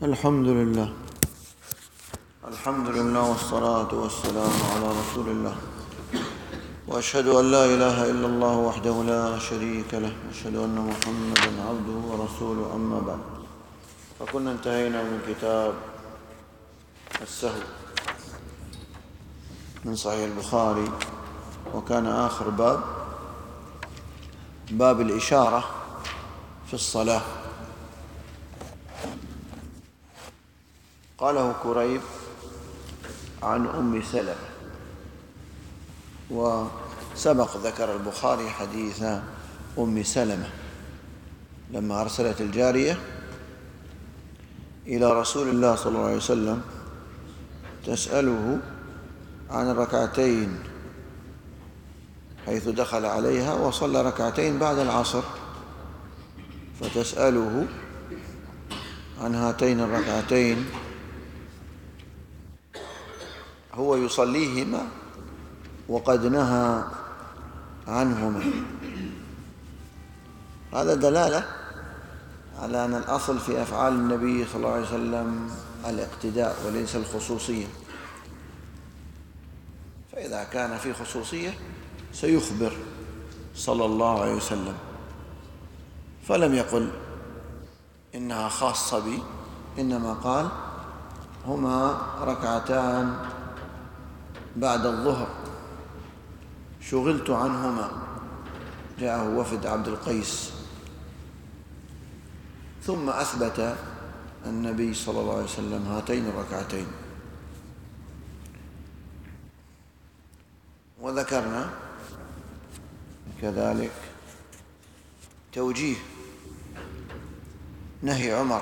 الحمد لله والصلاة والسلام على رسول الله، وأشهد أن لا إله إلا الله وحده لا شريك له، وأشهد أن محمدًا عبده ورسوله، أما بعد. فكنا انتهينا من كتاب السهو من صحيح البخاري، وكان آخر باب الإشارة في الصلاة. قاله كريب عن أم سلمة، وسبق ذكر البخاري حديث أم سلمة لما أرسلت الجارية إلى رسول الله صلى الله عليه وسلم تسأله عن الركعتين، حيث دخل عليها وصلى ركعتين بعد العصر، فتسأله عن هاتين الركعتين هو يصليهما وقد نهى عنهما. هذا دلالة على أن الأصل في أفعال النبي صلى الله عليه وسلم الاقتداء وليس الخصوصية، فإذا كان في خصوصية سيخبر صلى الله عليه وسلم، فلم يقل إنها خاصة بي، إنما قال هما ركعتان بعد الظهر شغلت عنهما، جاءه وفد عبد القيس، ثم أثبت النبي صلى الله عليه وسلم هاتين الركعتين. وذكرنا كذلك توجيه نهي عمر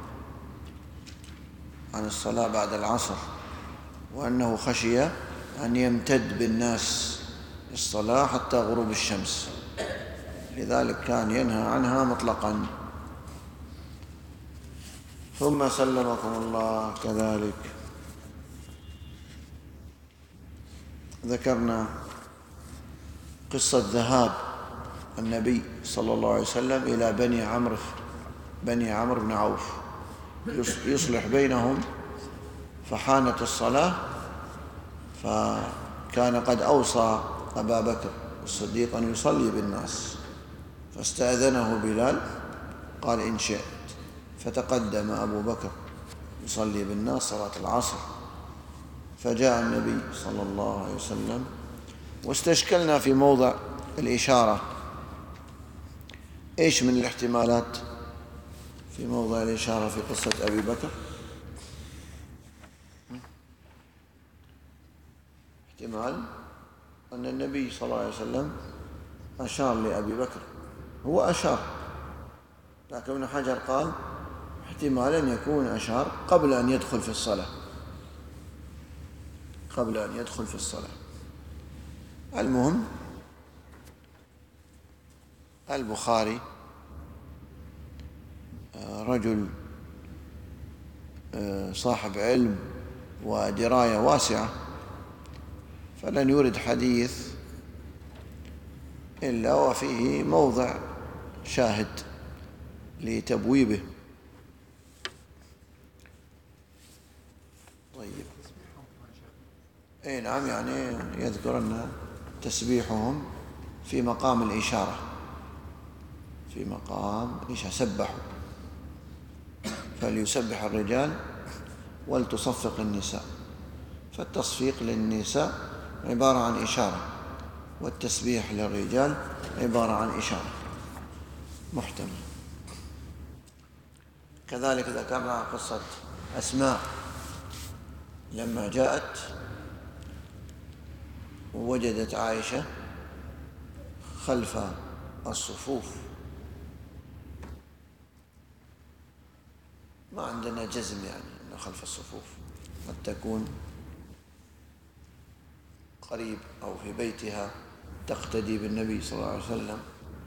عن الصلاة بعد العصر، وأنه خشي أن يمتد بالناس الصلاة حتى غروب الشمس، لذلك كان ينهى عنها مطلقا. ثم سلمكم الله كذلك ذكرنا قصة ذهاب النبي صلى الله عليه وسلم إلى بني عمرو بن عوف يصلح بينهم، فحانت الصلاة، فكان قد أوصى أبا بكر الصديق أن يصلي بالناس، فاستأذنه بلال قال إن شئت، فتقدم أبو بكر يصلي بالناس صلاة العصر، فجاء النبي صلى الله عليه وسلم، واستشكلنا في موضع الإشارة. إيش من الاحتمالات في موضع الإشارة في قصة أبي بكر؟ احتمال أن النبي صلى الله عليه وسلم أشار لأبي بكر، هو أشار، لكن ابن حجر قال احتمال أن يكون أشار قبل أن يدخل في الصلاة. المهم البخاري رجل صاحب علم ودراية واسعة، فلن يورد حديث إلا وفيه موضع شاهد لتبويبه. طيب، أي نعم، يعني يذكر أن تسبيحهم في مقام الإشارة، سبحوا، فليسبح الرجال ولتصفق النساء، فالتصفيق للنساء عبارة عن إشارة، والتسبيح للرجال عبارة عن إشارة محتمل. كذلك ذكرنا قصة أسماء لما جاءت ووجدت عائشة خلف الصفوف. ما عندنا جزم يعني أن خلف الصفوف، قد تكون قريب أو في بيتها تقتدي بالنبي صلى الله عليه وسلم،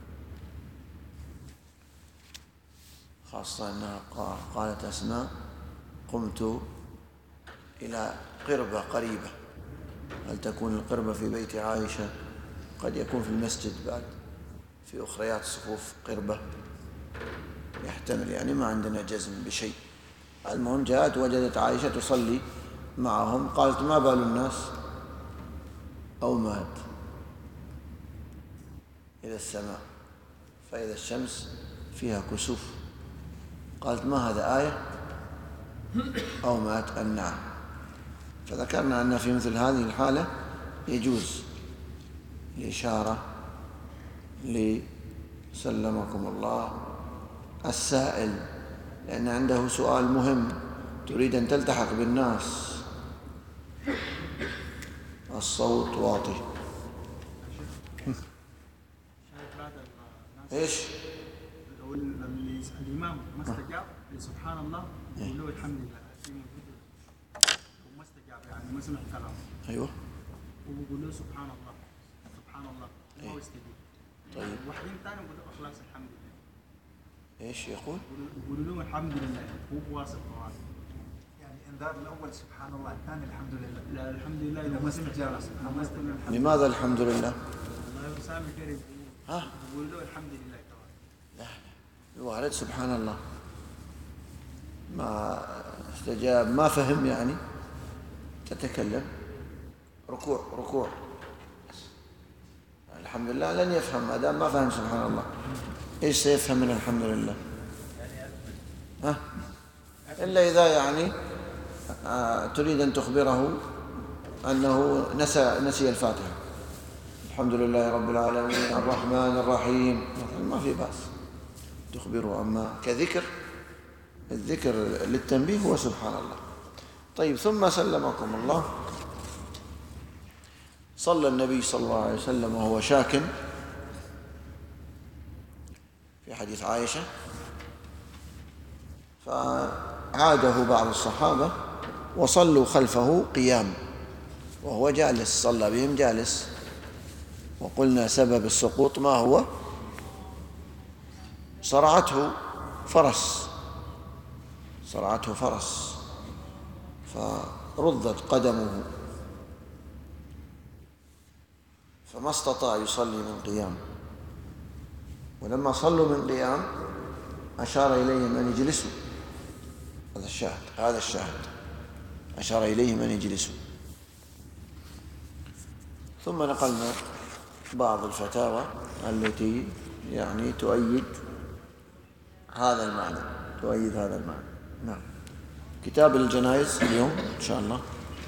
خاصة أنها قالت أسماء قمت إلى قربة قريبة. هل تكون القربة في بيت عائشة؟ قد يكون في المسجد بعد، في أخريات الصفوف قربة، يحتمل، يعني ما عندنا جزم بشيء. المهم جاءت وجدت عائشة تصلي معهم، قالت ما بال الناس أو مات إلى السماء فإذا الشمس فيها كسوف، قالت ما هذا آية أو مات أم نعم؟ فذكرنا أن في مثل هذه الحالة يجوز الإشارة لسلمكم الله السائل، لأن عنده سؤال مهم تريد أن تلتحق بالناس. الصوت واطي. إيش؟ الإمام ما استجاب سبحان الله يقول له الحمد لله وما استجاب يعني ما سمع كلامه. أيوه. وبيقول له سبحان الله سبحان الله ما هو يستجيب. طيب. واحدين ثاني يقول له خلاص الحمد لله. إيش يقول؟ يقولوا له الحمد لله هو بواصل طوال. يعني انذار الأول سبحان الله، الثاني الحمد لله. لا الحمد لله إذا ما استجاب. لماذا الحمد لله؟ الله يسامح كريم. ها؟ يقول له الحمد لله طبعا. لا الوالد سبحان الله ما استجاب، ما فهم يعني تتكلم ركوع الحمد لله لن يفهم ما دام ما فهم سبحان الله. ايش سيفهم من الحمد لله؟ ها؟ الا اذا يعني تريد ان تخبره انه نسي الفاتحه، الحمد لله رب العالمين الرحمن الرحيم، ما في بأس تخبره. أما كذكر، الذكر للتنبيه هو سبحان الله. طيب، ثم سلمكم الله صلى النبي صلى الله عليه وسلم وهو شاك في حديث عائشة، فعاده بعض الصحابة وصلوا خلفه قيام وهو جالس، صلى بهم جالس. وقلنا سبب السقوط ما هو؟ صرعته فرس فردت قدمه فما استطاع يصلي من قيام. ولما صلوا من قيام أشار إليهم أن يجلسوا. هذا الشاهد أشار إليهم أن يجلسوا. ثم نقلنا بعض الفتاوى التي يعني تؤيد هذا المعنى. نعم. كتاب الجنائز اليوم إن شاء الله.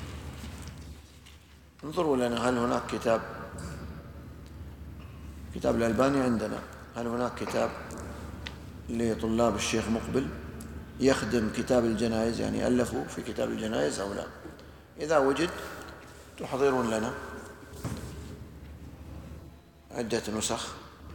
انظروا لنا هل هناك كتاب الألباني عندنا، هل هناك كتاب لطلاب الشيخ مقبل يخدم كتاب الجنائز، يعني ألفوا في كتاب الجنائز أو لا؟ إذا وجد تحضرون لنا عدة نسخ.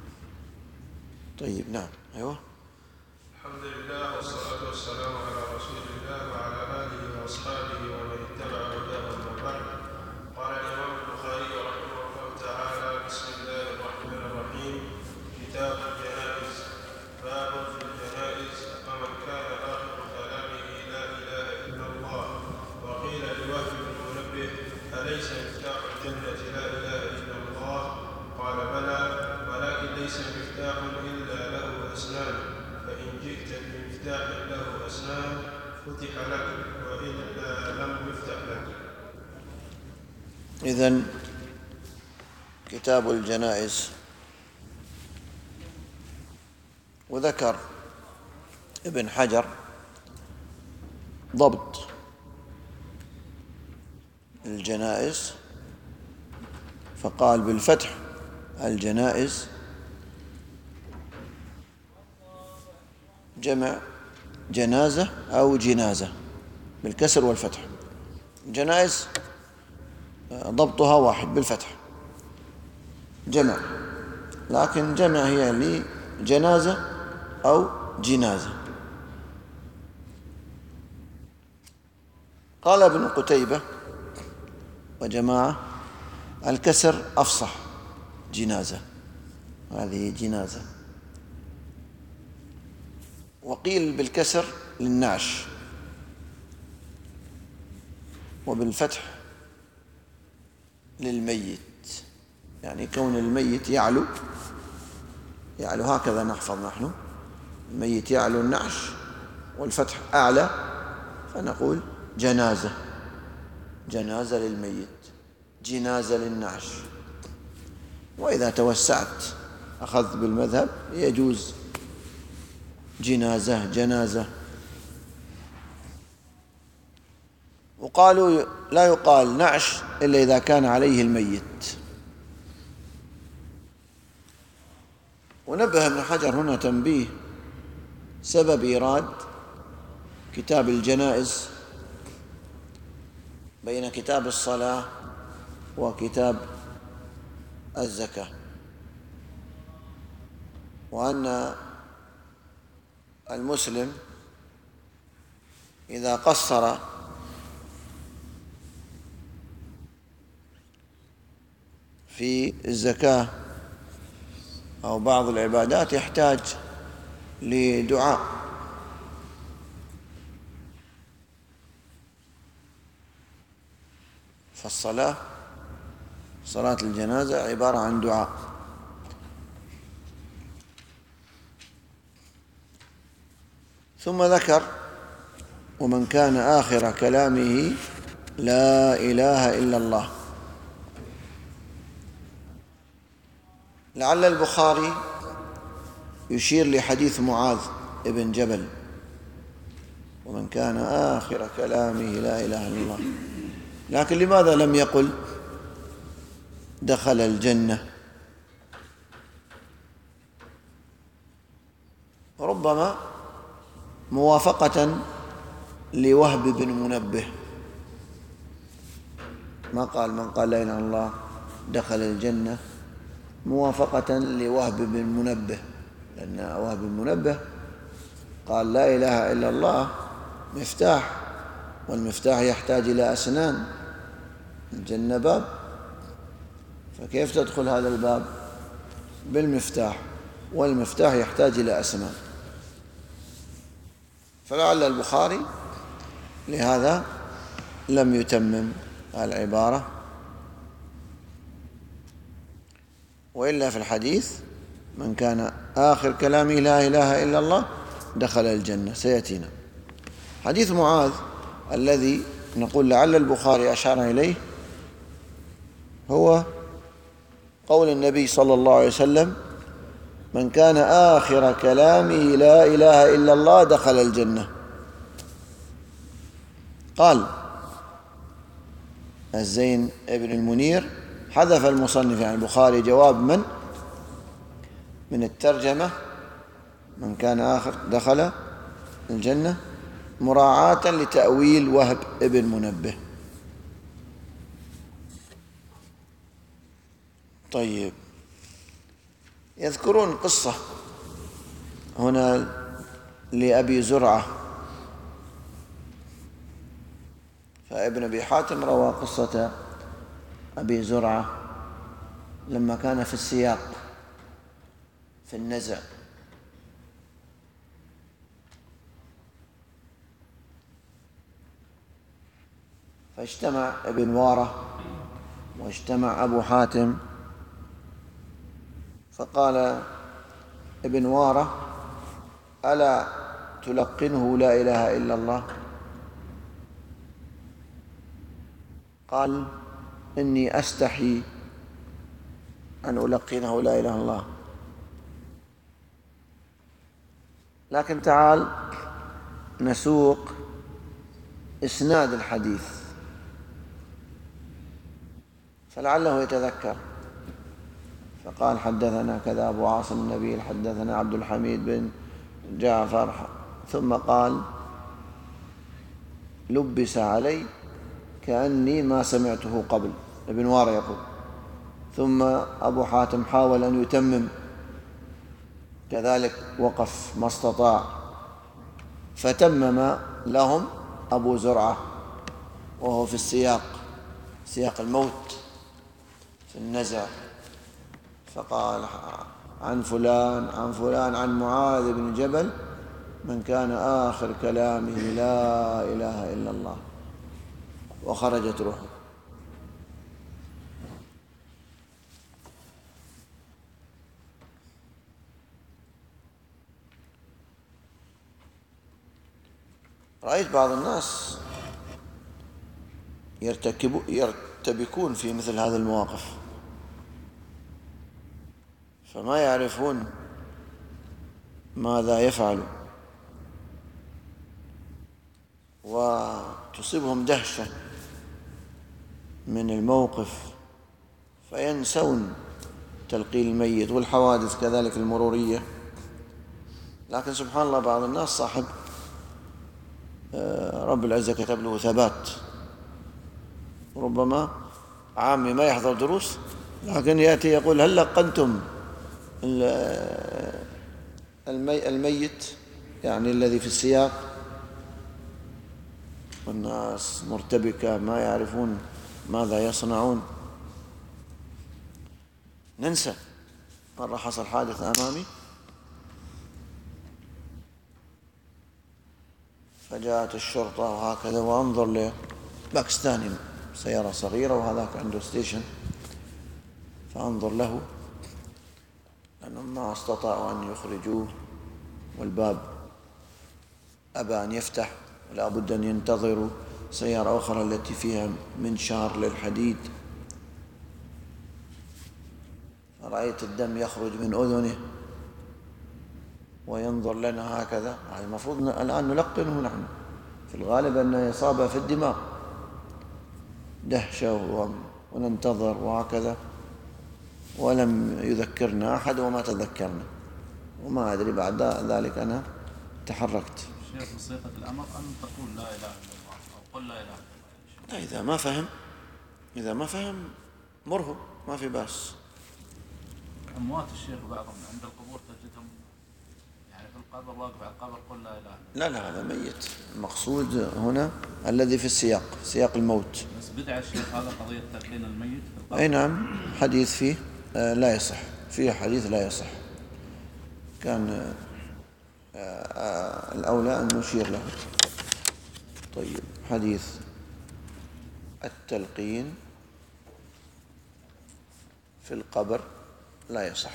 طيب، نعم. أيوه. الحمد لله والصلاة والسلام على رسول الله وعلى آله وأصحابه ومن اتبع هداه أما بعد. قال الإمام البخاري رحمه الله تعالى: بسم الله الرحمن الرحيم. كتاب الجنائز. باب في الجنائز. فمن كان آخر كلامه لا إله إلا الله. وقيل لوهب بن منبه: أليس مفتاح الجنة لا إله إلا الله؟ قال: بلى، ولكن ليس مفتاح إلا له أسنان، فإن جئت بمفتاح له أسنان فتح لك، وإلا لم يفتح لك. إذن كتاب الجنائز. وذكر ابن حجر ضبط الجنائز فقال بالفتح الجنائز جمع جنازة أو جنازة، بالكسر والفتح. جنائز ضبطها واحد بالفتح جمع، لكن جمع هي لجنازة أو جنازة. قال ابن قتيبة وجماعة: الكسر أفصح، جنازة، هذه جنازة. وقيل بالكسر للنعش، وبالفتح للميت، يعني كون الميت يعلو هكذا نحفظ نحن، الميت يعلو النعش، والفتح أعلى فنقول جنازة، جنازة للميت، جنازة للنعش. وإذا توسعت أخذت بالمذهب يجوز جنازة جنازة. وقالوا لا يقال نعش إلا إذا كان عليه الميت. ونبه ابن حجر هنا تنبيه: سبب إيراد كتاب الجنائز بين كتاب الصلاة وكتاب الزكاة، وأن المسلم إذا قصر في الزكاة أو بعض العبادات يحتاج لدعاء، فالصلاة، صلاة الجنازة عبارة عن دعاء. ثم ذكر: ومن كان آخر كلامه لا إله إلا الله. لعل البخاري يشير لحديث معاذ بن جبل: ومن كان آخر كلامه لا إله إلا الله. لكن لماذا لم يقل دخل الجنة؟ ربما موافقة لوهب بن منبه، ما قال من قال لا إله إلا الله دخل الجنة، موافقة لوهب بن منبه، لأن وهب بن منبه قال لا إله إلا الله مفتاح، والمفتاح يحتاج إلى أسنان، الجنة باب، فكيف تدخل هذا الباب بالمفتاح، والمفتاح يحتاج إلى أسنان؟ فلعل البخاري لهذا لم يتمم العبارة، وإلا في الحديث من كان آخر كلامه لا إله إلا الله دخل الجنة، سيأتينا. حديث معاذ الذي نقول لعل البخاري أشار إليه هو قول النبي صلى الله عليه وسلم: من كان آخر كلامه لا إله إلا الله دخل الجنة. قال الزين ابن المنير: حذف المصنف عن البخاري جواب من الترجمة من كان آخر دخل الجنة، مراعاة لتأويل وهب ابن منبه. طيب، يذكرون قصة هنا لأبي زرعة، فابن أبي حاتم روى قصة أبي زرعة لما كان في السياق في النزع، فاجتمع ابن وارة واجتمع أبو حاتم، فقال ابن وارة: ألا تلقنه لا إله إلا الله؟ قال: إني أستحي أن ألقنه لا إله إلا الله، لكن تعال نسوق إسناد الحديث فلعله يتذكر. فقال: حدثنا كذا أبو عاصم النبيل، حدثنا عبد الحميد بن جعفر، ثم قال: لبس علي كأني ما سمعته قبل، ابن وارة يقول. ثم أبو حاتم حاول أن يتمم، كذلك وقف ما استطاع، فتمم لهم أبو زرعة وهو في السياق، سياق الموت في النزع، فقال: عن فلان عن فلان عن معاذ بن جبل: من كان آخر كلامه لا إله إلا الله، وخرجت روحه. رأيت بعض الناس يرتبكون في مثل هذه المواقف، فما يعرفون ماذا يفعلوا، وتصيبهم دهشة من الموقف فينسون تلقي الميت، والحوادث كذلك المرورية. لكن سبحان الله بعض الناس صاحب رب العزة كتب له ثبات، ربما عامي ما يحضر دروس لكن يأتي يقول هل لقنتم الميت يعني الذي في السياق، والناس مرتبكة ما يعرفون ماذا يصنعون. ننسى. مرة حصل حادث أمامي فجاءت الشرطة وهكذا، وأنظر لباكستاني سيارة صغيرة وهذاك عنده ستيشن، فأنظر له لأنهم ما استطاعوا أن يخرجوه، والباب أبى أن يفتح، ولا بد أن ينتظروا سيارة أخرى التي فيها منشار للحديد. فرأيت الدم يخرج من أذنه وينظر لنا هكذا. المفروض الآن نلقنه نحن، في الغالب أنه إصابة في الدماغ، دهشة وننتظر وهكذا، ولم يذكرنا أحد وما تذكرنا، وما أدري بعد ذلك أنا تحركت. شيخ بصيغة الأمر أن تقول لا إله إلا الله أو قل لا إله إلا الله. إذا ما فهم مره، ما في بأس. أموات الشيخ بعضهم عند القبور تجدهم يعني في القبر، واقف على القبر قل لا إله إلا الله. لا هذا ميت. المقصود هنا الذي في السياق، سياق الموت. بس بدعة الشيخ هذا قضية تلقين الميت في القبر. أي نعم، حديث فيه لا يصح، فيه حديث لا يصح، كان الأولى أن نشير له. طيب، حديث التلقين في القبر لا يصح.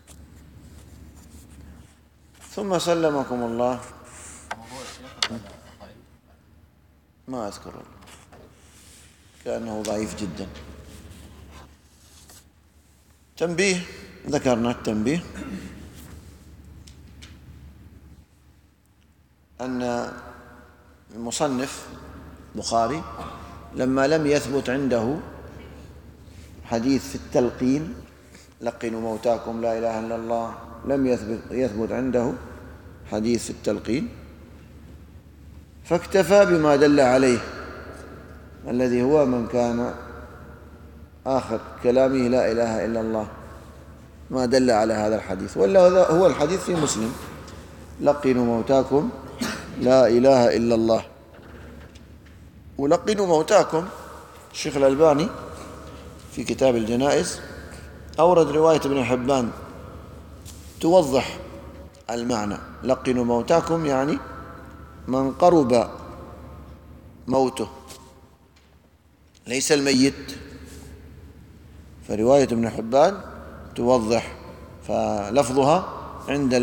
ثم سلمكم الله، ما أذكر، كأنه ضعيف جدا. تنبيه، ذكرنا التنبيه أن المصنف بخاري لما لم يثبت عنده حديث في التلقين لقنوا موتاكم لا إله إلا الله، لم يثبت عنده حديث في التلقين، فاكتفى بما دل عليه الذي هو من كان آخر كلامه لا إله إلا الله، ما دل على هذا الحديث. ولا هو الحديث في مسلم لقنوا موتاكم لا إله إلا الله. ولقنوا موتاكم، الشيخ الألباني في كتاب الجنائز أورد رواية ابن حبان توضح المعنى. لقنوا موتاكم يعني من قرب موته، ليس الميت. فرواية ابن حبان توضح، فلفظها عند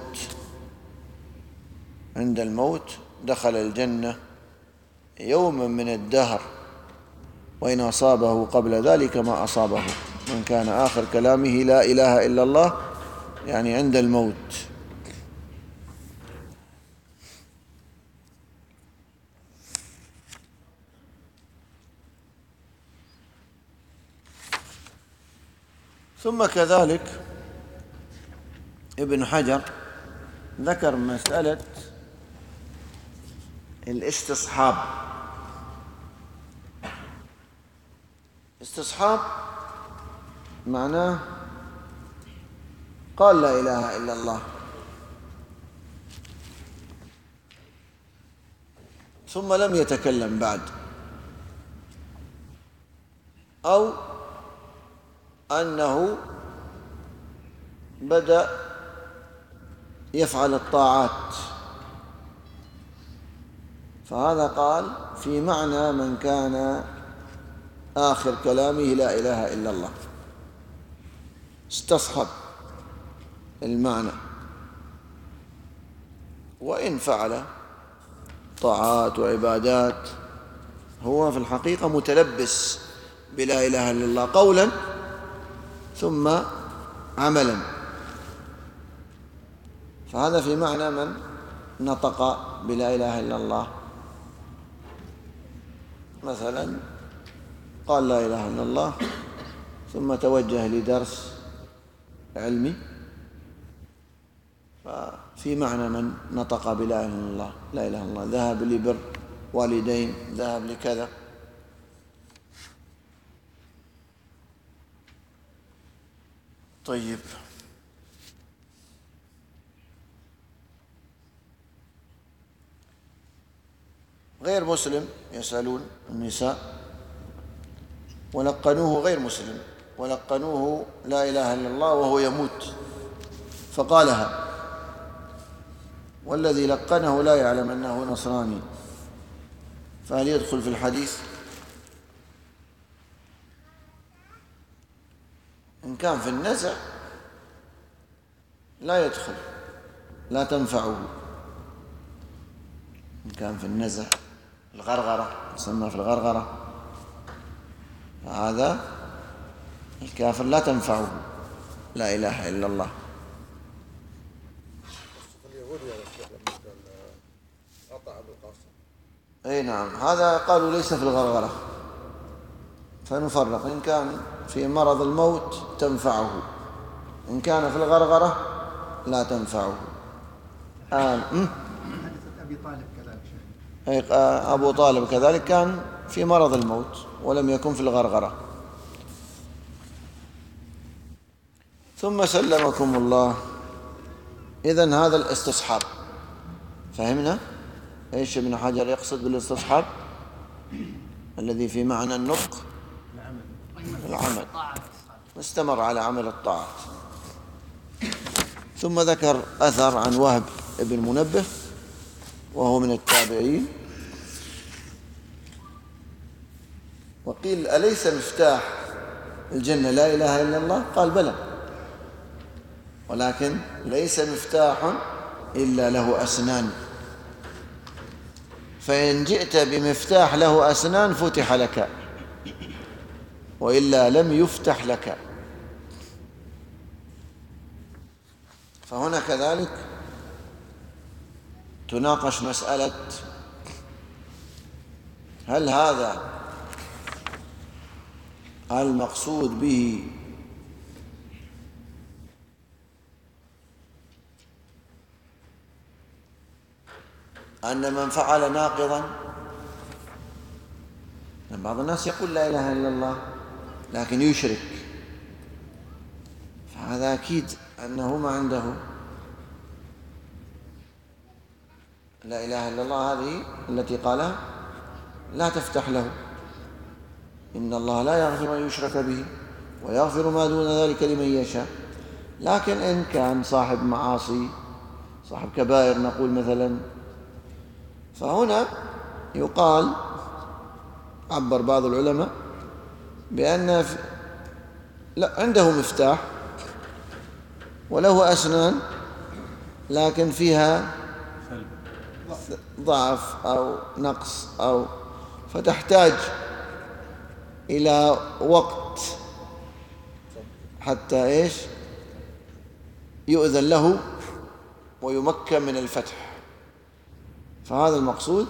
الموت دخل الجنة يوما من الدهر، وإن أصابه قبل ذلك ما أصابه، من كان آخر كلامه لا إله إلا الله، يعني عند الموت. ثم كذلك ابن حجر ذكر مسألة الاستصحاب. استصحاب معناه قال لا إله إلا الله ثم لم يتكلم بعد، أو أنه بدأ يفعل الطاعات، فهذا قال في معنى من كان آخر كلامه لا إله إلا الله، استصحب المعنى. وإن فعل طاعات وعبادات، هو في الحقيقة متلبس بلا إله إلا الله قولا ثم عملا. فهذا في معنى من نطق بلا إله إلا الله، مثلا قال لا إله إلا الله ثم توجه لدرس علمي، ففي معنى من نطق بلا إله إلا الله، لا إله إلا الله، ذهب لبر والدين، ذهب لكذا. طيب، غير مسلم يسألون النساء ولقنوه، غير مسلم ولقنوه لا إله إلا الله وهو يموت فقالها، والذي لقنه لا يعلم أنه نصراني، فهل يدخل في الحديث؟ إن كان في النزع لا يدخل، لا تنفعه. إن كان في النزع الغرغرة، يسمى في الغرغرة، هذا الكافر لا تنفعه لا إله إلا الله. أي نعم، هذا قالوا ليس في الغرغرة، فنفرق. إن كان في مرض الموت تنفعه، إن كان في الغرغرة لا تنفعه. حديث أبي طالب كذلك شيخ. أبو طالب كذلك كان في مرض الموت ولم يكن في الغرغرة. ثم سلمكم الله. إذن هذا الاستصحاب، فهمنا إيش ابن حجر يقصد بالاستصحاب الذي في معنى النطق؟ العمل، استمر على عمل الطاعات. ثم ذكر أثر عن وهب بن منبه وهو من التابعين، وقيل أليس مفتاح الجنة لا إله إلا الله؟ قال بلى، ولكن ليس مفتاح إلا له أسنان، فإن جئت بمفتاح له أسنان فتح لك، وإلا لم يفتح لك. فهنا كذلك تناقش مسألة هل هذا المقصود به أن من فعل ناقضا، بعض الناس يقول لا إله إلا الله لكن يشرك، فهذا أكيد أنه ما عنده لا إله إلا الله، هذه التي قالها لا تفتح له. إن الله لا يغفر أن يشرك به ويغفر ما دون ذلك لمن يشاء. لكن إن كان صاحب معاصي، صاحب كبائر نقول مثلا، فهنا يقال، عبر بعض العلماء بأن لا عنده مفتاح وله أسنان لكن فيها ضعف أو نقص، أو فتحتاج إلى وقت حتى إيش يؤذن له ويمكن من الفتح. فهذا المقصود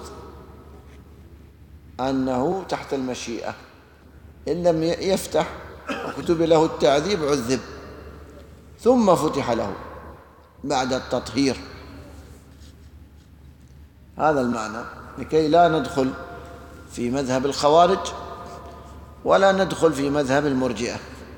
أنه تحت المشيئة، إن لم يفتح وكتب له التعذيب عذب، ثم فتح له بعد التطهير. هذا المعنى، لكي لا ندخل في مذهب الخوارج ولا ندخل في مذهب المرجئة.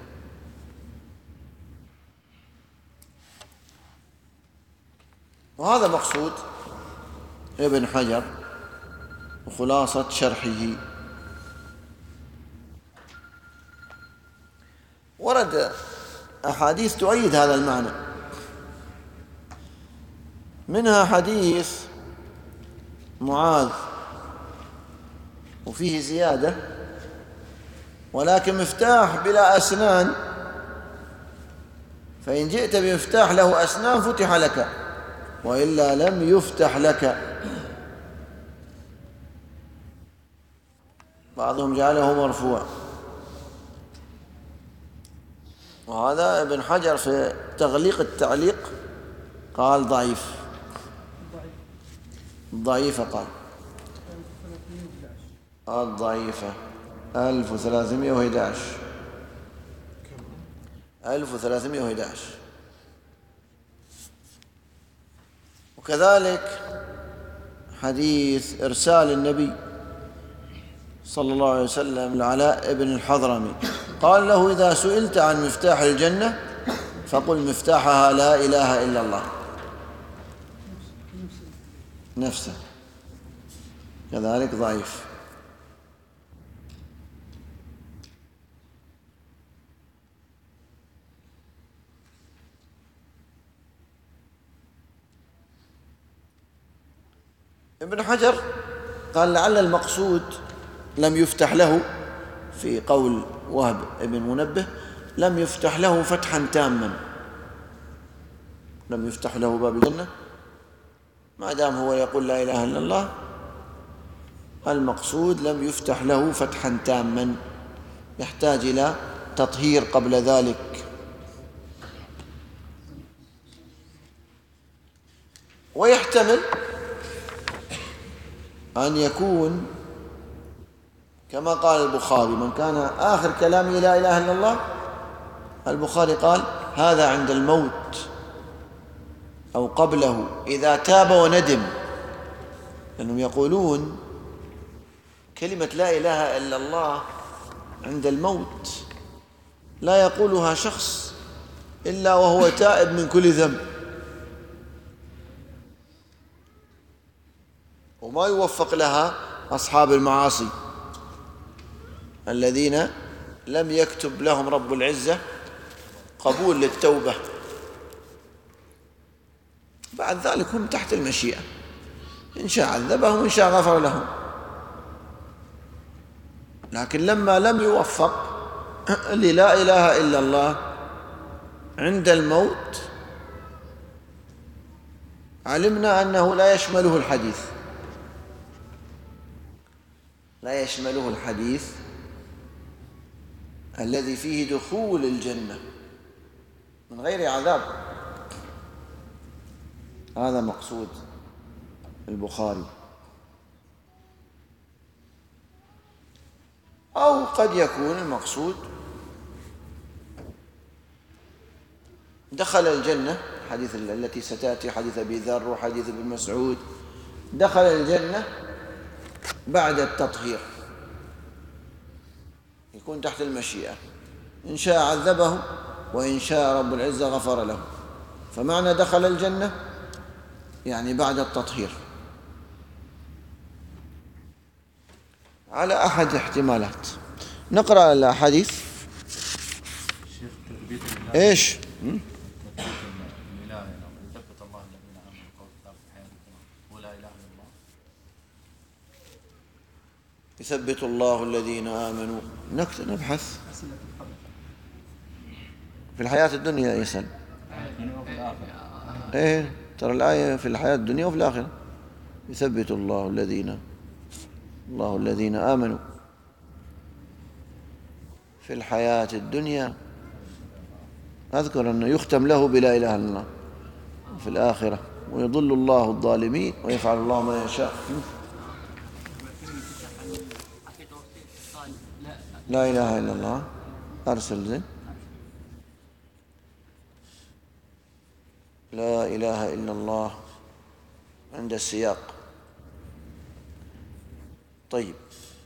وهذا مقصود ابن حجر وخلاصة شرحه. ورد أحاديث تؤيد هذا المعنى، منها حديث معاذ وفيه زيادة ولكن مفتاح بلا أسنان، فإن جئت بمفتاح له أسنان فتح لك وإلا لم يفتح لك. بعضهم جعله مرفوع، وهذا ابن حجر في تغليق التعليق قال ضعيف. ضعيفة قال الضعيفة 1311. 1311. وكذلك حديث إرسال النبي صلى الله عليه وسلم العلاء بن الحضرمي قال له: إذا سئلت عن مفتاح الجنة فقل مفتاحها لا إله إلا الله. نفسه كذلك ضعيف. ابن حجر قال: لعل المقصود لم يفتح له، في قول وهب بن منبه، لم يفتح له فتحا تاما، لم يفتح له باب الجنة ما دام هو يقول لا إله إلا الله. المقصود لم يفتح له فتحا تاما، يحتاج إلى تطهير قبل ذلك. ويحتمل أن يكون كما قال البخاري: من كان آخر كلامه لا إله إلا الله. البخاري قال: هذا عند الموت أو قبله إذا تاب وندم، لأنهم يقولون كلمة لا إله إلا الله عند الموت لا يقولها شخص إلا وهو تائب من كل ذنب، وما يوفق لها أصحاب المعاصي الذين لم يكتب لهم رب العزة قبول للتوبة، بعد ذلك هم تحت المشيئة، إن شاء عذبهم وإن شاء غفر لهم. لكن لما لم يوفق للا إله إلا الله عند الموت علمنا أنه لا يشمله الحديث، لا يشمله الحديث الذي فيه دخول الجنة من غير عذاب. هذا مقصود البخاري. أو قد يكون المقصود دخل الجنة، حديث التي ستأتي، حديث أبي ذر وحديث ابن مسعود، دخل الجنة بعد التطهير، يكون تحت المشيئة، إن شاء عذبه وإن شاء رب العزة غفر له. فمعنى دخل الجنة يعني بعد التطهير، على أحد احتمالات. نقرأ الأحاديث. إيش؟ يثبت الله الذين آمنوا قول ثابت في حياتهم ولا إله إلا الله. يثبت الله الذين آمنوا. نبحث في الحياة الدنيا يسأل. إيه ترى الآية في الحياة الدنيا وفي الآخرة. يثبت الله الذين آمنوا في الحياة الدنيا. أذكر أنه يختم له بلا إله إلا الله في الآخرة، ويضل الله الظالمين ويفعل الله ما يشاء. لا إله إلا الله. أرسل زين. لا إله إلا الله عند السياق. طيب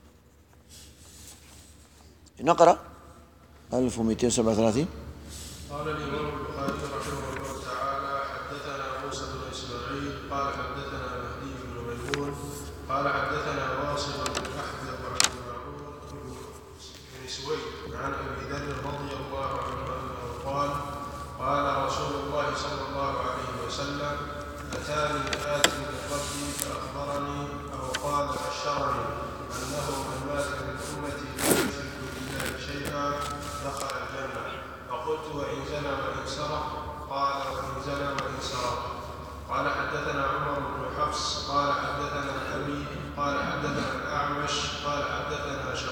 نقرأ 1237. قال الإمام البخاري رحمه الله تعالى: حدثنا موسى بن إسماعيل قال حدثنا مهدي بن ميمون قال حدثنا واصل بن أحمد عن معمر بن سويد عن أبي ذر رضي الله عنه أنه قال: قال رسول الله صلى الله عليه وسلم: أتاني آت من ربي فأخبرني أو قال بشرني أنه من مات من أمتي لا يشرك بالله شيئا دخل الجنة. فقلت: وإن زنى وإن سرق؟ قال: وإن زنى وإن سرق. قال حدثنا عمر بن حفص قال حدثنا أبي قال حدثنا الأعمش قال حدثنا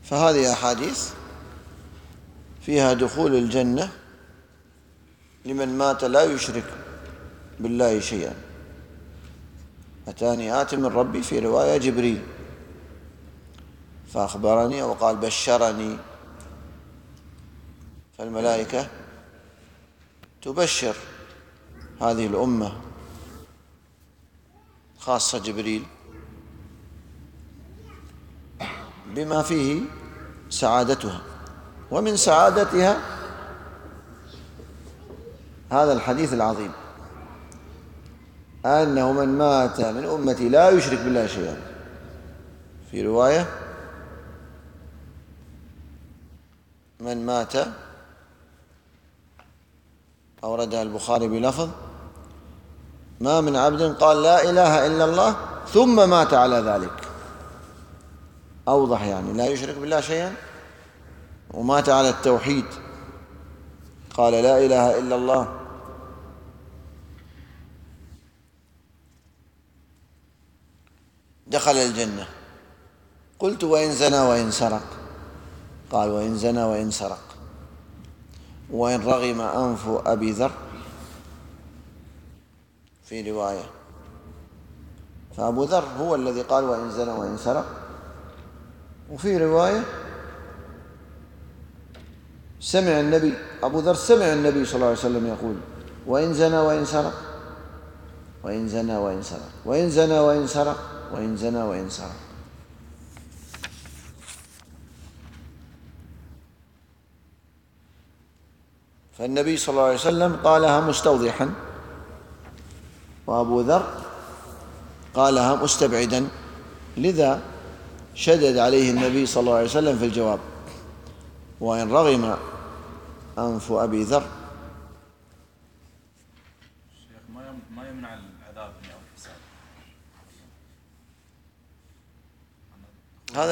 فهذه أحاديث فيها دخول الجنة لمن مات لا يشرك بالله شيئا. أتاني آت من ربي، في رواية جبريل، فأخبرني أو قال بشرني، فالملائكة تبشر هذه الأمة، خاصة جبريل، بما فيه سعادتها. ومن سعادتها هذا الحديث العظيم، أنه من مات من أمتي لا يشرك بالله شيئا، في رواية من مات، أوردها البخاري بلفظ ما من عبد قال لا إله إلا الله ثم مات على ذلك. أوضح، يعني لا يشرك بالله شيئا ومات على التوحيد، قال لا إله إلا الله، دخل الجنة. قلت وإن زنى وإن سرق؟ قال وإن زنى وإن سرق وإن رغم أنف أبي ذر، في رواية. فأبو ذر هو الذي قال وإن زنى وإن سرق، وفي رواية سمع النبي، أبو ذر سمع النبي صلى الله عليه وسلم يقول وإن زنى وإن سرق، وإن زنى وإن سرق، وإن زنى وإن سرق، وإن زنى وإن سرق. فالنبي صلى الله عليه وسلم قالها مستوضحا، وأبو ذر قالها مستبعدا، لذا شدد عليه النبي صلى الله عليه وسلم في الجواب وإن رغم أنف أبي ذر. الشيخ ما يمنع العذاب أو الحساب. هذا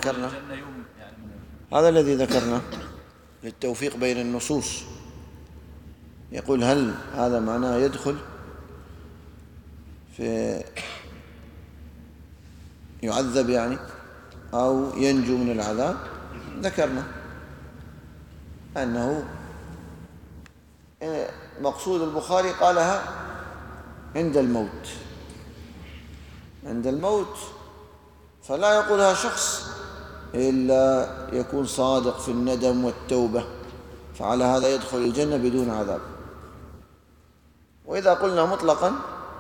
الذي ذكرنا للتوفيق بين النصوص. يقول هل هذا معناه يدخل في يعذب يعني أو ينجو من العذاب؟ ذكرنا أنه مقصود البخاري قالها عند الموت، عند الموت، فلا يقولها شخص إلا يكون صادق في الندم والتوبة، فعلى هذا يدخل الجنة بدون عذاب. وإذا قلنا مطلقا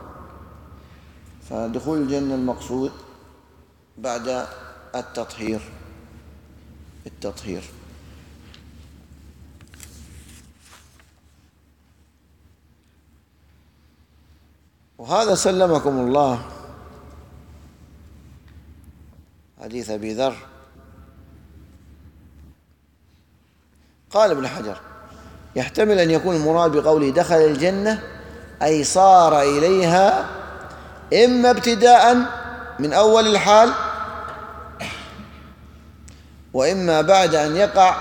فدخول الجنة المقصود بعد التطهير. وهذا سلمكم الله حديث أبي ذر. قال ابن حجر يحتمل أن يكون المراد بقوله دخل الجنة أي صار إليها إما ابتداء من أول الحال، وإما بعد أن يقع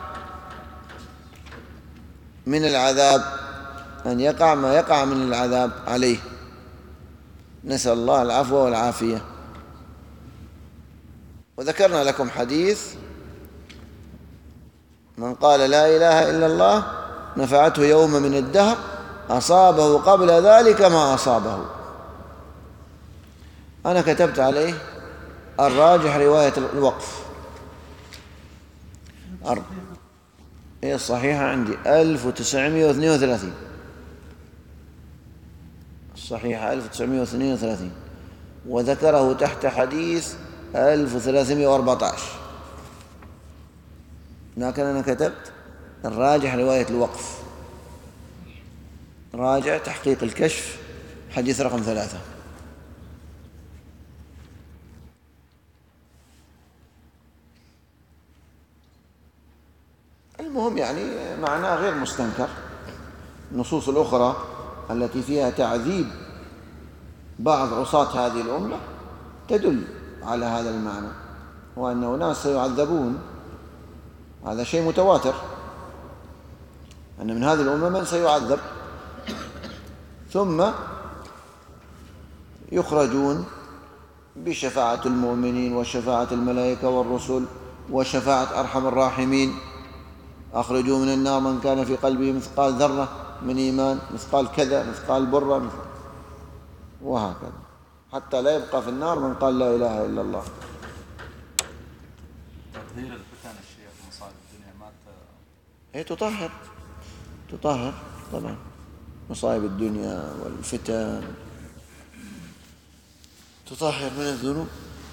من العذاب، أن يقع ما يقع من العذاب عليه، نسأل الله العفو والعافية. وذكرنا لكم حديث من قال لا إله إلا الله نفعته يوم من الدهر أصابه قبل ذلك ما أصابه. أنا كتبت عليه الراجح رواية الوقف، هي الصحيحة عندي 1932، الصحيحة 1932، وذكره تحت حديث 1314، لكن أنا كتبت الراجح رواية الوقف. راجع تحقيق الكشف حديث رقم 3. المهم يعني معناه غير مستنكر. النصوص الأخرى التي فيها تعذيب بعض عصاة هذه الأمة تدل على هذا المعنى، وأن ناس سيعذبون، هذا شيء متواتر، أن من هذه الأمة من سيعذب ثم يخرجون بشفاعة المؤمنين وشفاعة الملائكة والرسل وشفاعة أرحم الراحمين: أخرجوا من النار من كان في قلبه مثقال ذرة من إيمان، مثقال كذا، مثقال برة، وهكذا، حتى لا يبقى في النار من قال لا إله إلا الله. تطهير الفتن الشيخ مصائب الدنيا ما هي تطهر طبعا مصائب الدنيا والفتن، تطهر من الذنوب.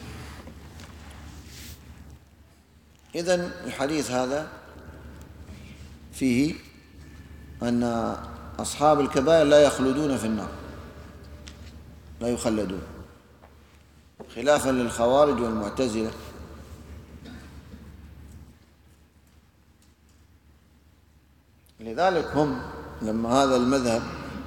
إذن الحديث هذا فيه أن أصحاب الكبائر لا يخلدون في النار، لا يخلدون، خلافا للخوارج والمعتزلة. لذلك هم لما هذا المذهب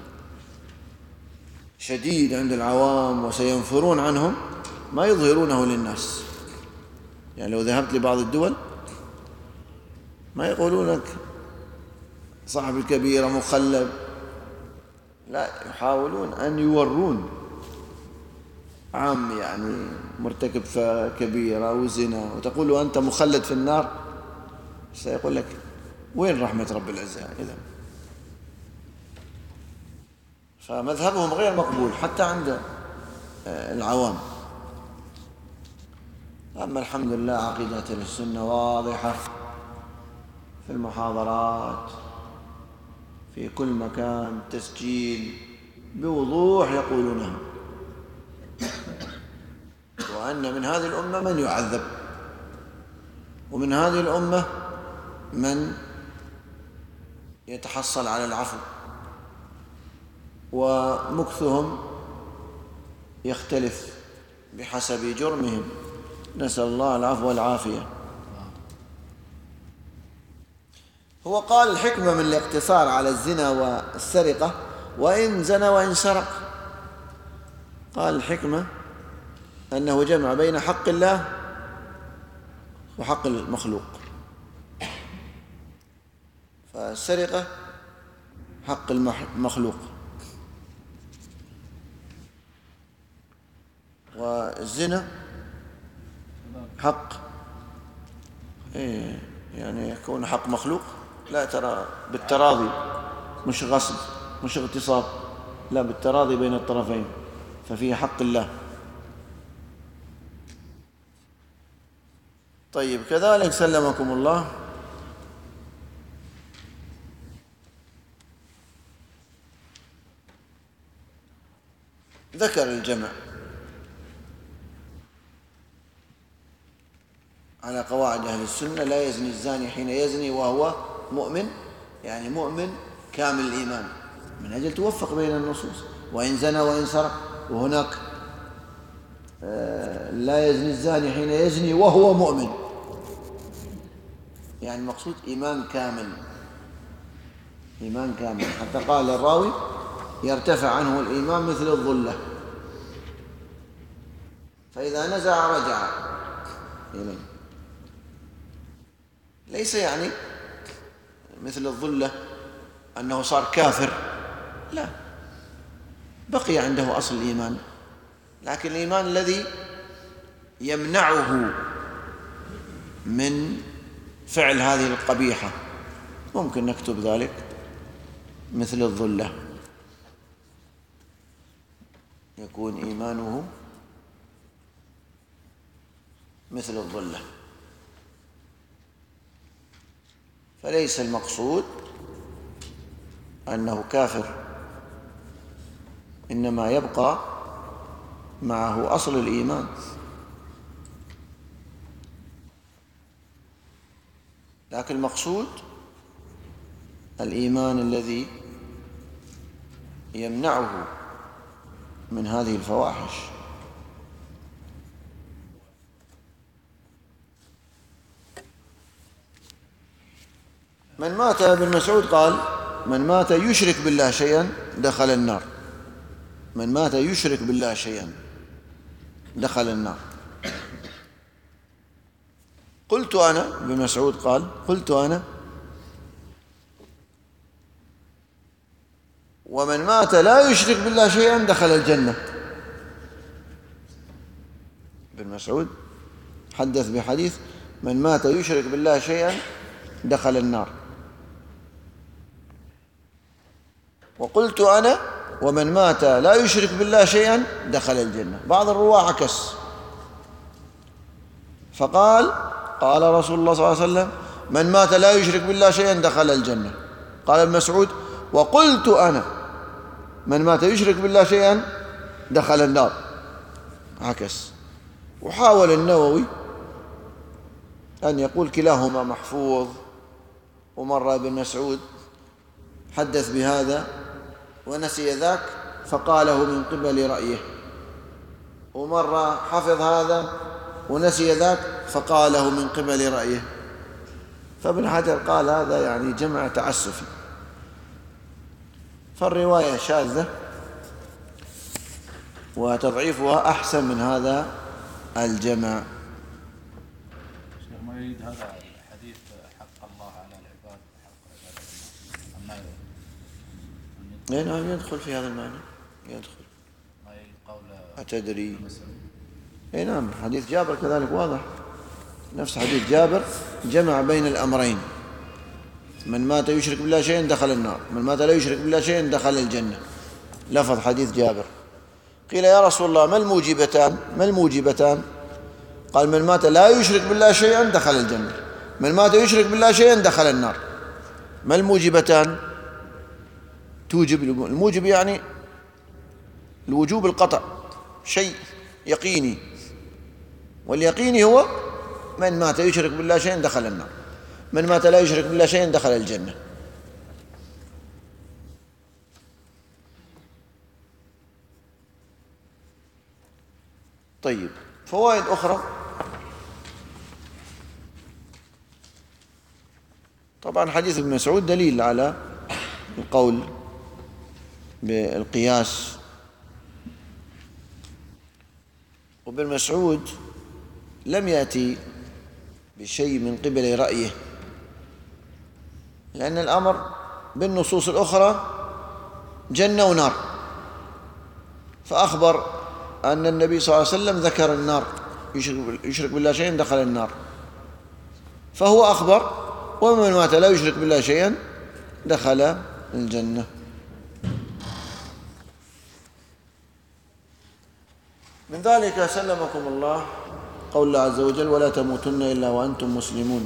شديد عند العوام وسينفرون عنهم ما يظهرونه للناس. يعني لو ذهبت لبعض الدول ما يقولون لك صاحب الكبيرة مخلد، لا، يحاولون أن يورون عام يعني مرتكب كبيرة أو زنا وتقول له أنت مخلد في النار، سيقول لك وين رحمة رب العزة إذا؟ فمذهبهم غير مقبول حتى عند العوام. أما الحمد لله عقيدة السنة واضحة في المحاضرات في كل مكان، تسجيل بوضوح يقولونها، وأن من هذه الأمة من يعذب، ومن هذه الأمة من يتحصل على العفو، ومكثهم يختلف بحسب جرمهم، نسأل الله العفو والعافية. هو قال الحكمة من الاقتصار على الزنا والسرقة وإن زنى وإن سرق، قال الحكمة أنه جمع بين حق الله وحق المخلوق. فالسرقة حق المخلوق، والزنا حق يعني يكون حق مخلوق، لا ترى بالتراضي، مش غصب مش اغتصاب، لا بالتراضي بين الطرفين، ففيه حق الله. طيب كذلك سلمكم الله ذكر الجمع على قواعد أهل السنة: لا يزني الزاني حين يزني وهو مؤمن، يعني مؤمن كامل الإيمان، من أجل توفق بين النصوص. وإن زنى وإن سرق، وهناك لا يزني الزاني حين يزني وهو مؤمن، يعني المقصود إيمان كامل، إيمان كامل، حتى قال الراوي: يرتفع عنه الإيمان مثل الظلة، فإذا نزع رجع إليه. ليس يعني مثل الظلة أنه صار كافر، لا، بقي عنده أصل الإيمان، لكن الإيمان الذي يمنعه من فعل هذه القبيحة، ممكن نكتب ذلك مثل الظلة، يكون إيمانه مثل الظلة. فليس المقصود أنه كافر، إنما يبقى معه أصل الإيمان. لكن المقصود الإيمان الذي يمنعه من هذه الفواحش. من مات، ابن مسعود قال: من مات يشرك بالله شيئا دخل النار، من مات يشرك بالله شيئا دخل النار. قلت أنا، ابن مسعود قال: قلت أنا: ومن مات لا يشرك بالله شيئا دخل الجنة. ابن مسعود حدث بحديث من مات يشرك بالله شيئا دخل النار. وقلت أنا ومن مات لا يشرك بالله شيئا دخل الجنة. بعض الرواة عكس فقال قال رسول الله صلى الله عليه وسلم من مات لا يشرك بالله شيئا دخل الجنة. قال ابن مسعود وقلت أنا من مات يشرك بالله شيئا دخل النار. عكس. وحاول النووي أن يقول كلاهما محفوظ، ومر ابن مسعود حدث بهذا ونسي ذاك فقاله من قبل رأيه، ومرة حفظ هذا ونسي ذاك فقاله من قبل رأيه. فابن حجر قال هذا يعني جمع تعسفي، فالرواية شاذة وتضعيفها أحسن من هذا الجمع. شيخ ما يريد هذا الحديث حق الله على العباد وحق عباد نعم يدخل في هذا المعنى، يدخل. ما يريد قول أتدري؟ نعم حديث جابر كذلك واضح، نفس حديث جابر جمع بين الأمرين، من مات يشرك بالله شيئا دخل النار، من مات لا يشرك بالله شيئا دخل الجنة، لفظ حديث جابر. قيل يا رسول الله ما الموجبتان؟ ما الموجبتان؟ قال من مات لا يشرك بالله شيئا دخل الجنة، من مات يشرك بالله شيئا دخل النار. ما الموجبتان؟ توجب، الموجب يعني الوجوب القطع، شيء يقيني، واليقيني هو من مات يشرك بالله شيئا دخل النار، من مات لا يشرك بالله شيئا دخل الجنة. طيب فوائد أخرى. طبعا حديث ابن مسعود دليل على القول بالقياس، وابن مسعود لم يأتي بشيء من قبل رأيه، لأن الأمر بالنصوص الأخرى جنة ونار، فأخبر أن النبي صلى الله عليه وسلم ذكر النار، يشرك بالله شيئا دخل النار، فهو أخبر ومن مات لا يشرك بالله شيئا دخل الجنة. من ذلك سلمكم الله قول الله عز وجل ولا تموتن إلا وأنتم مسلمون.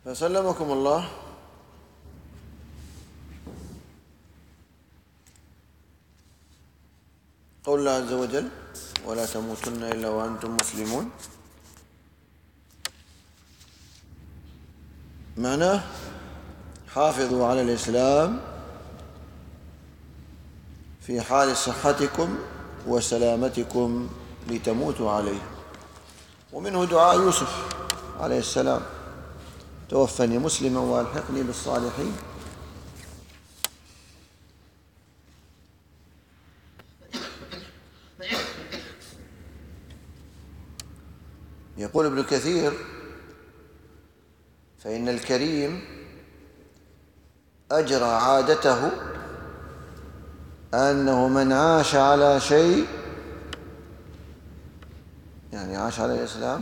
فسلمكم الله. قول الله عز وجل: ولا تموتن إلا وأنتم مسلمون. معناه حافظوا على الإسلام في حال صحتكم وسلامتكم لتموتوا عليه. ومنه دعاء يوسف عليه السلام: توفني مسلما والحقني بالصالحين. يقول ابن كثير: فإن الكريم أجرى عادته أنه من عاش على شيء، يعني عاش على الإسلام،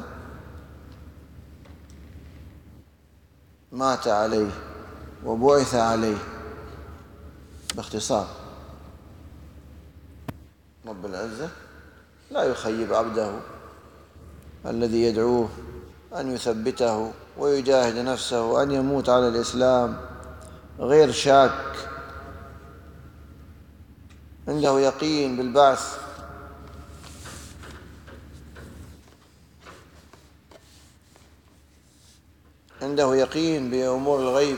مات عليه وبعث عليه. باختصار، رب العزة لا يخيب عبده الذي يدعوه أن يثبته ويجاهد نفسه أن يموت على الإسلام غير شاك، عنده يقين بالبعث، عنده يقين بأمور الغيب،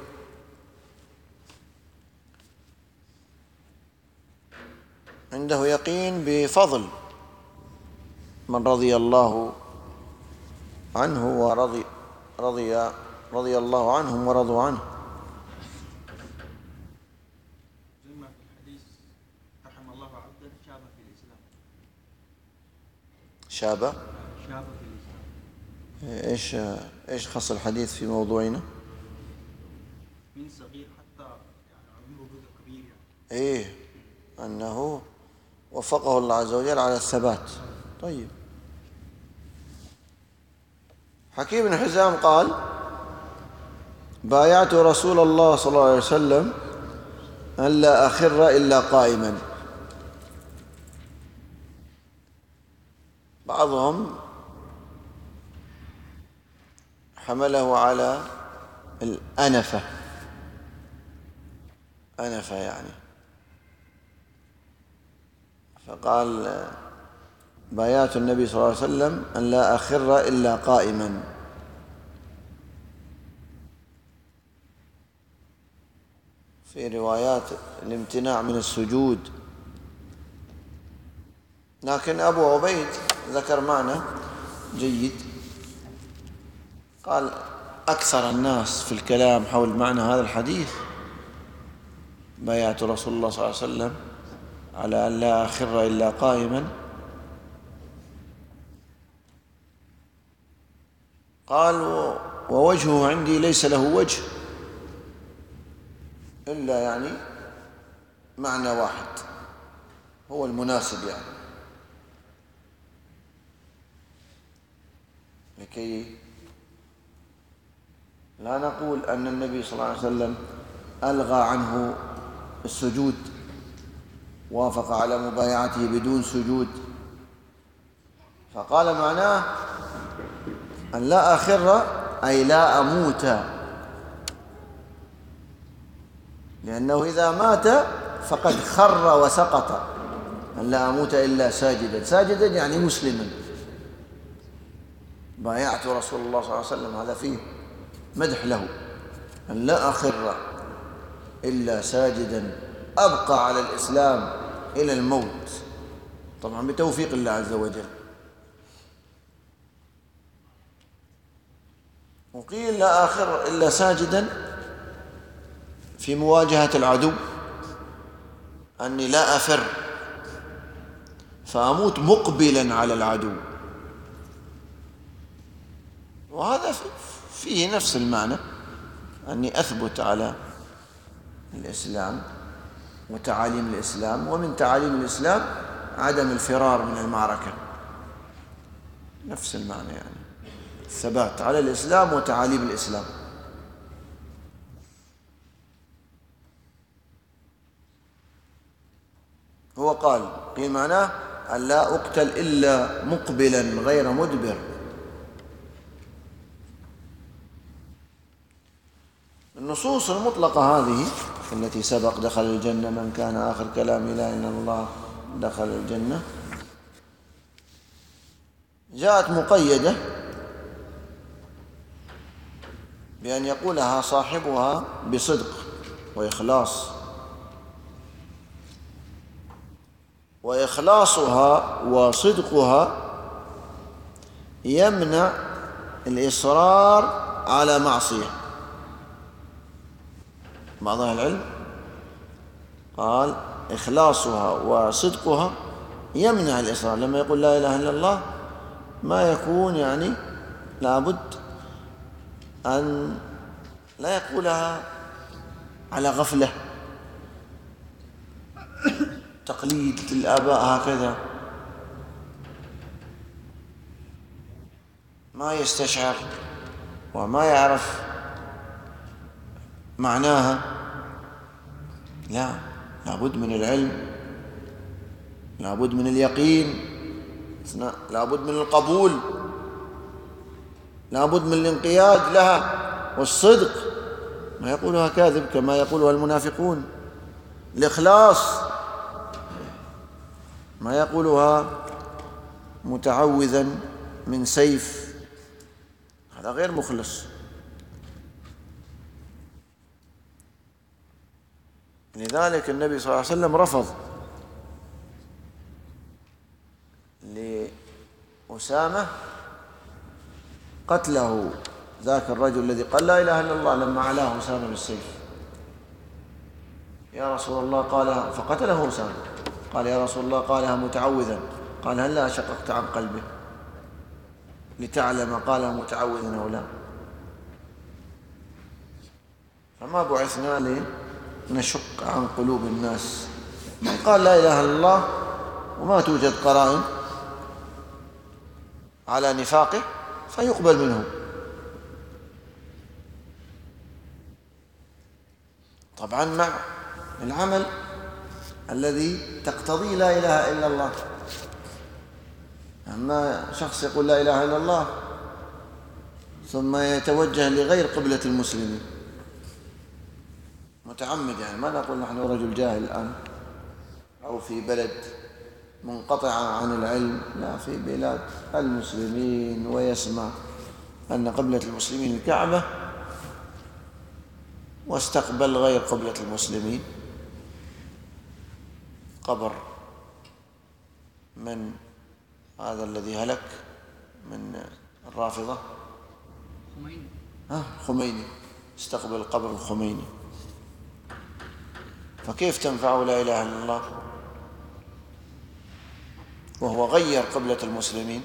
عنده يقين بفضل من رضي الله عنه رضي الله عنهم ورضوا عنه. زي ما في الحديث: رحم الله عبدا شاب في الإسلام. شاب في الإسلام. ايش خص الحديث في موضوعنا؟ من صغير حتى يعني عمره بقى كبير يعني. أنه وفقه الله عز وجل على الثبات. طيب، حكيم بن حزام قال: بايعت رسول الله صلى الله عليه وسلم أن لا أخر إلا قائما. بعضهم حمله على الأنفة، يعني، فقال: بايعت النبي صلى الله عليه وسلم أن لا أخر إلا قائما. في روايات الامتناع من السجود. لكن أبو عبيد ذكر معنى جيد، قال: أكثر الناس في الكلام حول معنى هذا الحديث بايعت رسول الله صلى الله عليه وسلم على أن لا أخر إلا قائما. قال: ووجهه عندي ليس له وجه إلا يعني معنى واحد هو المناسب، يعني لكي لا نقول أن النبي صلى الله عليه وسلم ألغى عنه السجود، وافق على مبايعته بدون سجود. فقال: معناه أن لا أخر أي لا أموت، لأنه إذا مات فقد خر وسقط. أن لا أموت إلا ساجدا يعني مسلما. بايعت رسول الله صلى الله عليه وسلم، هذا فيه مدح له، أن لا أخر إلا ساجدا، أبقى على الإسلام إلى الموت، طبعا بتوفيق الله عز وجل. وقيل لا آخر إلا ساجدا في مواجهة العدو، أني لا أفر فأموت مقبلا على العدو، وهذا فيه نفس المعنى، أني أثبت على الإسلام وتعاليم الإسلام، ومن تعاليم الإسلام عدم الفرار من المعركة، نفس المعنى، يعني الثبات على الإسلام وتعاليم الإسلام. هو قيل معناه أن لا أقتل إلا مقبلا غير مدبر. النصوص المطلقة هذه التي سبق دخل الجنة من كان آخر كلام لا إله إلا الله دخل الجنة، جاءت مقيدة بأن يقولها صاحبها بصدق وإخلاص، وإخلاصها وصدقها يمنع الإصرار على معصية. بعض أهل العلم قال إخلاصها وصدقها يمنع الإصرار. لما يقول لا إله إلا الله ما يكون يعني لابد أن لا يقولها على غفلة، تقليد الآباء هكذا، ما يستشعر وما يعرف معناها. لا، لابد من العلم، لابد من اليقين، لابد من القبول، لابد من الانقياد لها والصدق، ما يقولها كاذب كما يقولها المنافقون. الإخلاص، ما يقولها متعوذا من سيف، هذا غير مخلص. لذلك النبي صلى الله عليه وسلم رفض لأسامة قتله ذاك الرجل الذي قال لا إله إلا الله لما علاه أسامة بالسيف. يا رسول الله قالها، فقتله أسامة. قال يا رسول الله قالها متعوذا، قال هل شققت عن قلبه لتعلم قالها متعوذا أو لا؟ فما بعثنا لنشق عن قلوب الناس. من قال لا إله إلا الله وما توجد قرائن على نفاقه فيقبل منه. طبعا مع العمل الذي تقتضي لا إله إلا الله. أما شخص يقول لا إله إلا الله ثم يتوجه لغير قبلة المسلمين متعمد، يعني ما نقول نحن رجل جاهل الآن أو في بلد منقطعة عن العلم، لا، في بلاد المسلمين ويسمع أن قبلة المسلمين الكعبة واستقبل غير قبلة المسلمين قبر من هذا الذي هلك من الرافضة، خميني، استقبل قبر الخميني، فكيف تنفعه لا إله إلا الله وهو غير قبلة المسلمين؟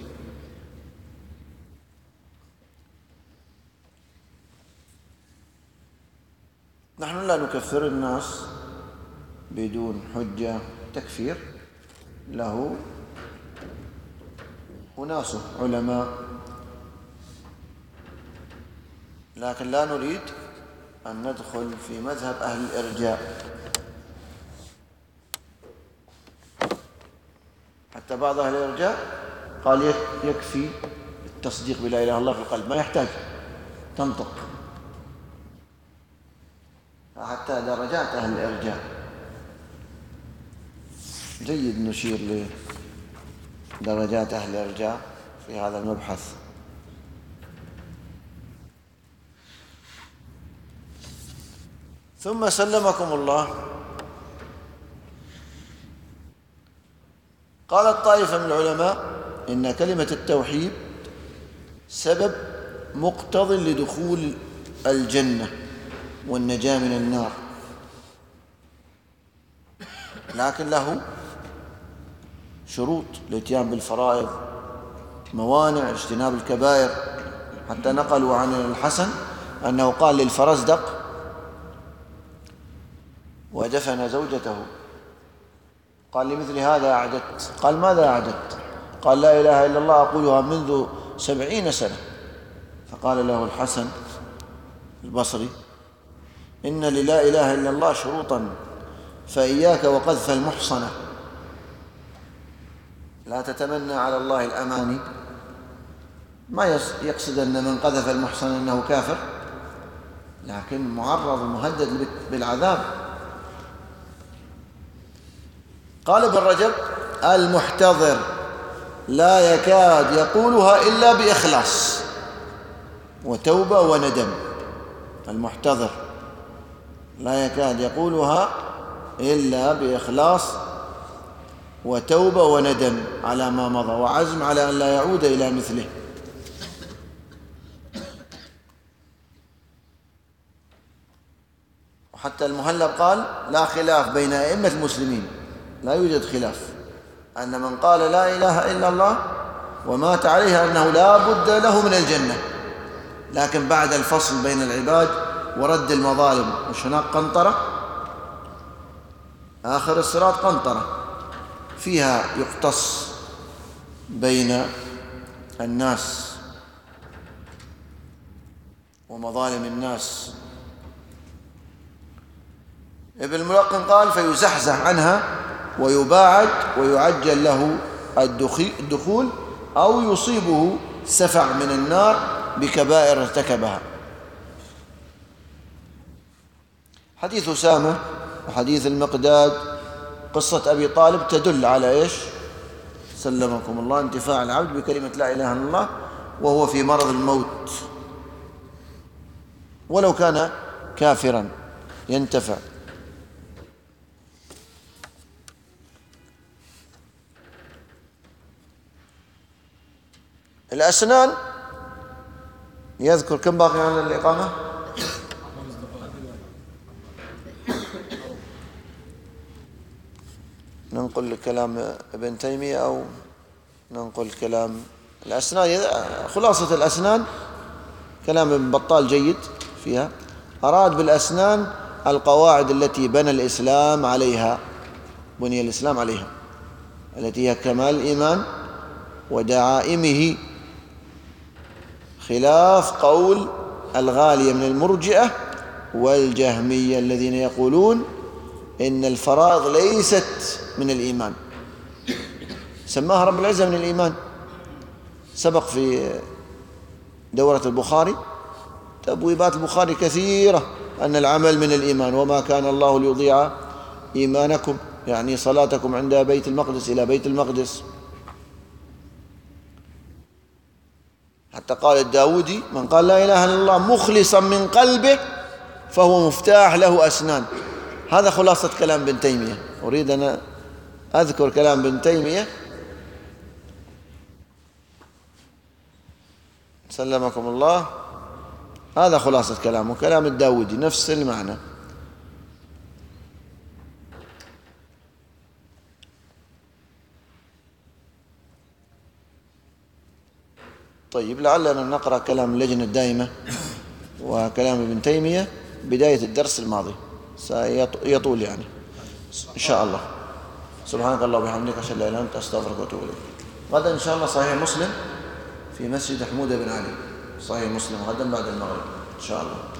نحن لا نكفر الناس بدون حجة، تكفير له أناسه علماء، لكن لا نريد أن ندخل في مذهب أهل الإرجاء. حتى بعض أهل الإرجاء قال يكفي التصديق بلا إله إلا الله في القلب، ما يحتاج تنطق، حتى درجات أهل الإرجاء. جيد نشير لدرجات أهل الإرجاء في هذا المبحث. ثم سلمكم الله، قالت طائفة من العلماء إن كلمة التوحيد سبب مقتض لدخول الجنة والنجاة من النار، لكن له شروط: الاتيان بالفرائض، موانع، اجتناب الكبائر. حتى نقلوا عن الحسن أنه قال للفرزدق ودفن زوجته، قال لمثل هذا أعددت؟ قال ماذا أعددت؟ قال لا إله إلا الله أقولها منذ 70 سنة. فقال له الحسن البصري إن للا إله إلا الله شروطا فإياك وقذف المحصنة، لا تتمنى على الله الأماني. ما يقصد أن من قذف المحصن أنه كافر، لكن معرض ومهدد بالعذاب. قال ابن رجب: المحتضر لا يكاد يقولها إلا بإخلاص وتوبة وندم. المحتضر لا يكاد يقولها إلا بإخلاص وتوبة وندم على ما مضى وعزم على أن لا يعود إلى مثله. وحتى المهلب قال: لا خلاف بين أئمة المسلمين، لا يوجد خلاف أن من قال لا إله إلا الله ومات عليها أنه لا بد له من الجنة، لكن بعد الفصل بين العباد ورد المظالم. وش هناك قنطرة، آخر الصراط قنطرة فيها يقتص بين الناس ومظالم الناس. ابن الملقن قال: فيزحزح عنها ويباعد ويعجل له الدخول أو يصيبه سفع من النار بكبائر ارتكبها. حديث أسامة وحديث المقداد، قصة أبي طالب تدل على إيش؟ سلمكم الله، انتفاع العبد بكلمة لا إله إلا الله وهو في مرض الموت، ولو كان كافرا ينتفع. الأسنان يذكر كم باقي على الإقامة؟ ننقل كلام ابن تيمية أو ننقل كلام الأسنان؟ خلاصة الأسنان كلام ابن بطال جيد فيها. أراد بالأسنان القواعد التي بنى الإسلام عليها، بني الإسلام عليها، التي هي كمال الإيمان ودعائمه، خلاف قول الغالية من المرجئة والجهمية الذين يقولون إن الفرائض ليست من الإيمان، سماها رب العزة من الإيمان. سبق في دورة البخاري تبويبات البخاري كثيرة أن العمل من الإيمان، وما كان الله ليضيع إيمانكم، يعني صلاتكم عند بيت المقدس إلى بيت المقدس. حتى قال الداودي: من قال لا إله إلا الله مخلصا من قلبه فهو مفتاح له أسنان. هذا خلاصة كلام ابن تيمية. أريد أن أذكر كلام ابن تيمية سلمكم الله، هذا خلاصة كلامه، كلام الداودي نفس المعنى. طيب، لعلنا نقرأ كلام اللجنة الدائمة وكلام ابن تيمية بداية الدرس الماضي، سيطول يعني إن شاء الله. سبحانك اللهم وبحمدك، أشهد أن لا إله إلا أنت، أستغفرك وأتوب إليك. غدا إن شاء الله صحيح مسلم في مسجد حمود بن علي، صحيح مسلم غدا بعد المغرب إن شاء الله.